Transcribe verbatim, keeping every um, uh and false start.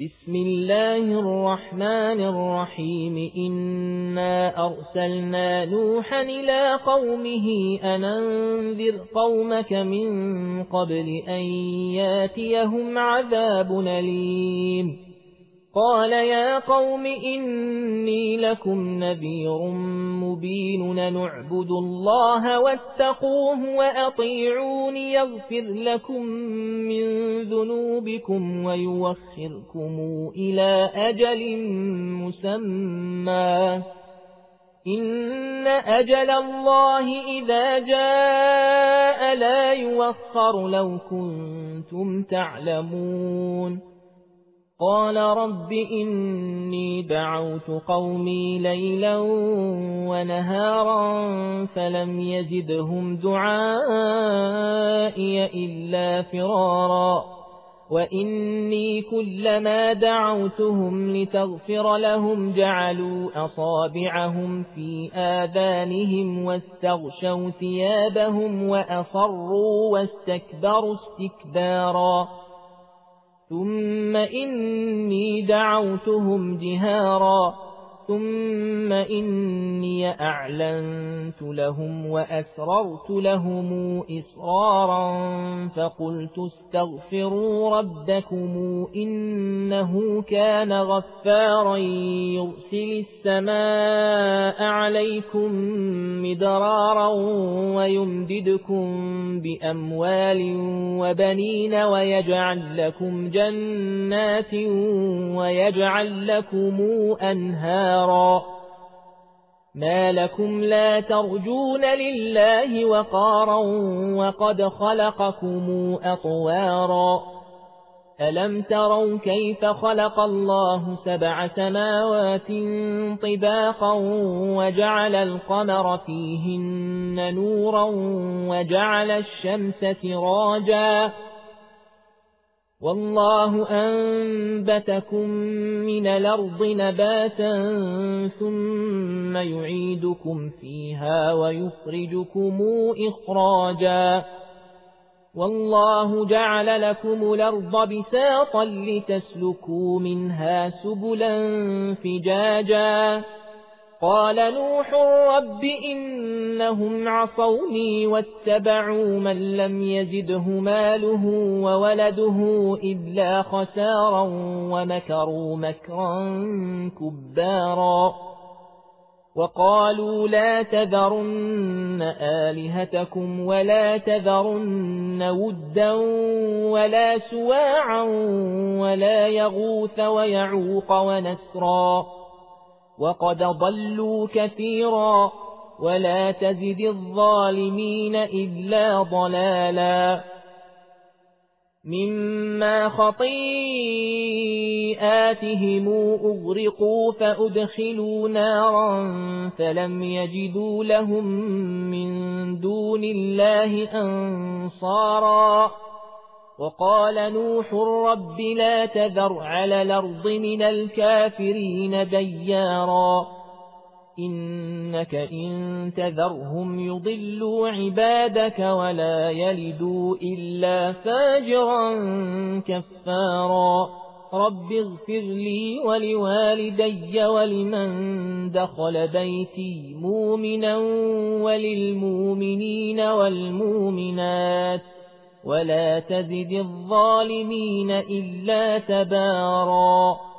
بسم الله الرحمن الرحيم إنا أرسلنا نوحا إلى قومه أن أنذر قومك من قبل أن ياتيهم عذاب أليم قال يا قوم إني لكم نذير مبين نعبد الله واتقوه وأطيعون يغفر لكم من ذنوبكم ويوخركم إلى أجل مسمى إن أجل الله إذا جاء لا يوخر لو كنتم تعلمون قال رب إني دعوت قومي ليلا ونهارا فلم يزدهم دعائي إلا فرارا وإني كلما دعوتهم لتغفر لهم جعلوا أصابعهم في آذانهم واستغشوا ثيابهم وأصروا واستكبروا استكبارا ثم إني دعوتهم جهارا ثم إني أعلنت لهم وأسررت لهم إسرارا فقلت استغفروا ربكم إنه كان غفارا يرسل السماء عليكم مدرارا ويمددكم بأموال وبنين ويجعل لكم جنات ويجعل لكم أنهارا ما لكم لا ترجون لله وقارا وقد خلقكم أطوارا ألم تروا كيف خلق الله سبع سماوات طباقا وجعل القمر فيهن نورا وجعل الشمس سراجا والله أنبتكم من الأرض نباتا ثم يعيدكم فيها ويخرجكم إخراجا والله جعل لكم الأرض بساطا لتسلكوا منها سبلا فجاجا قال نوح رب إنهم عصوني واتبعوا من لم يزده ماله وولده إلا خسارا ومكروا مكرا كبارا وقالوا لا تذرن آلهتكم ولا تذرن ودا ولا سواعا ولا يغوث ويعوق ونسرا وقد ضلوا كثيرا ولا تزد الظالمين إلا ضلالا مما خطيئاتهم أغرقوا فأدخلوا نارا فلم يجدوا لهم من دون الله أنصارا وقال نوح رب لا تذر على الأرض من الكافرين ديارا إنك إن تذرهم يضلوا عبادك ولا يلدوا إلا فاجرا كفارا رب اغفر لي ولوالدي ولمن دخل بيتي مؤمنا وللمؤمنين والمؤمنات ولا تزد الظالمين إلا تبارا